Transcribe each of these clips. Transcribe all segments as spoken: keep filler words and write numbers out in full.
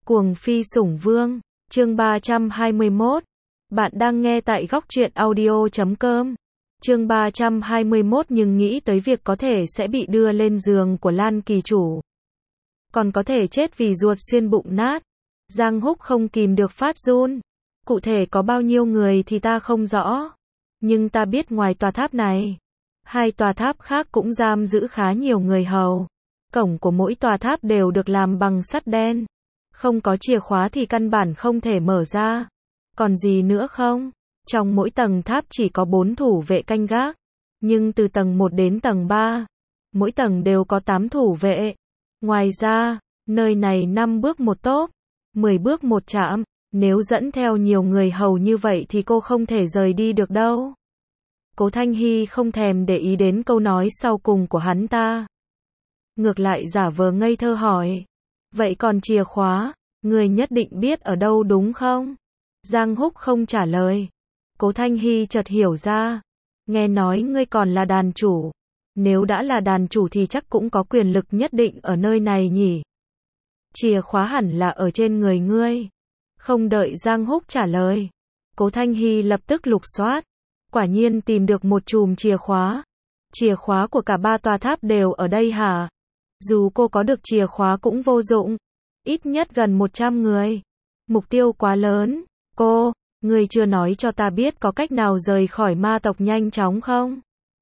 Cuồng phi sủng vương, chương ba trăm hai mươi mốt. Bạn đang nghe tại góc truyện audio chấm com. Chương ba trăm hai mươi mốt nhưng nghĩ tới việc có thể sẽ bị đưa lên giường của Lan Kỳ Chủ. Còn có thể chết vì ruột xuyên bụng nát. Giang Húc không kìm được phát run. Cụ thể có bao nhiêu người thì ta không rõ. Nhưng ta biết ngoài tòa tháp này, hai tòa tháp khác cũng giam giữ khá nhiều người hầu. Cổng của mỗi tòa tháp đều được làm bằng sắt đen. Không có chìa khóa thì căn bản không thể mở ra. Còn gì nữa không? Trong mỗi tầng tháp chỉ có bốn thủ vệ canh gác. Nhưng từ tầng một đến tầng ba, mỗi tầng đều có tám thủ vệ. Ngoài ra, nơi này năm bước một tốp, mười bước một trạm. Nếu dẫn theo nhiều người hầu như vậy thì cô không thể rời đi được đâu. Cố Thanh Hy không thèm để ý đến câu nói sau cùng của hắn ta. Ngược lại giả vờ ngây thơ hỏi. Vậy còn chìa khóa, người nhất định biết ở đâu đúng không? Giang Húc không trả lời. Cố Thanh Hy chợt hiểu ra. Nghe nói ngươi còn là đàn chủ. Nếu đã là đàn chủ thì chắc cũng có quyền lực nhất định ở nơi này nhỉ? Chìa khóa hẳn là ở trên người ngươi. Không đợi Giang Húc trả lời, Cố Thanh Hy lập tức lục soát. Quả nhiên tìm được một chùm chìa khóa. Chìa khóa của cả ba tòa tháp đều ở đây hả? Dù cô có được chìa khóa cũng vô dụng. Ít nhất gần một trăm người. Mục tiêu quá lớn. Cô, người chưa nói cho ta biết có cách nào rời khỏi ma tộc nhanh chóng không?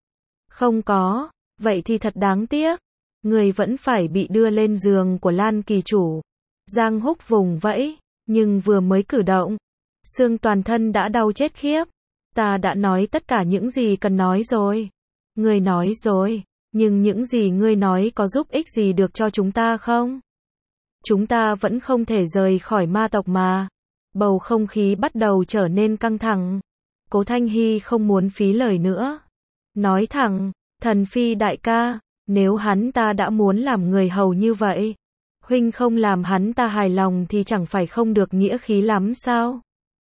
Không có. Vậy thì thật đáng tiếc. Người vẫn phải bị đưa lên giường của Lan Kỳ Chủ. Giang Húc vùng vẫy. Nhưng vừa mới cử động, xương toàn thân đã đau chết khiếp. Ta đã nói tất cả những gì cần nói rồi. Ngươi nói rồi, nhưng những gì ngươi nói có giúp ích gì được cho chúng ta không? Chúng ta vẫn không thể rời khỏi ma tộc mà. Bầu không khí bắt đầu trở nên căng thẳng. Cố Thanh Hy không muốn phí lời nữa. Nói thẳng, Thần Phi đại ca, nếu hắn ta đã muốn làm người hầu như vậy, huynh không làm hắn ta hài lòng thì chẳng phải không được nghĩa khí lắm sao?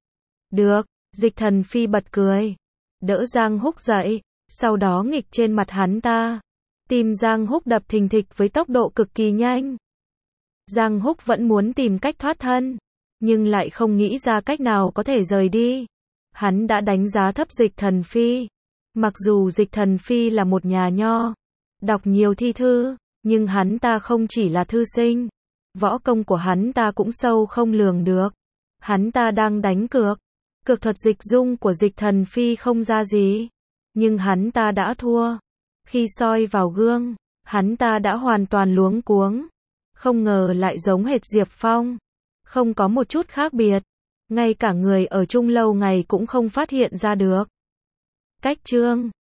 Được, Dịch Thần Phi bật cười. Đỡ Giang Húc dậy, sau đó nghịch trên mặt hắn ta. Tim Giang Húc đập thình thịch với tốc độ cực kỳ nhanh. Giang Húc vẫn muốn tìm cách thoát thân, nhưng lại không nghĩ ra cách nào có thể rời đi. Hắn đã đánh giá thấp Dịch Thần Phi. Mặc dù Dịch Thần Phi là một nhà nho, đọc nhiều thi thư, nhưng hắn ta không chỉ là thư sinh. Võ công của hắn ta cũng sâu không lường được. Hắn ta đang đánh cược. Cược thuật dịch dung của Dịch Thần Phi không ra gì. Nhưng hắn ta đã thua. Khi soi vào gương, hắn ta đã hoàn toàn luống cuống. Không ngờ lại giống hệt Diệp Phong. Không có một chút khác biệt. Ngay cả người ở chung lâu ngày cũng không phát hiện ra được. Cách chương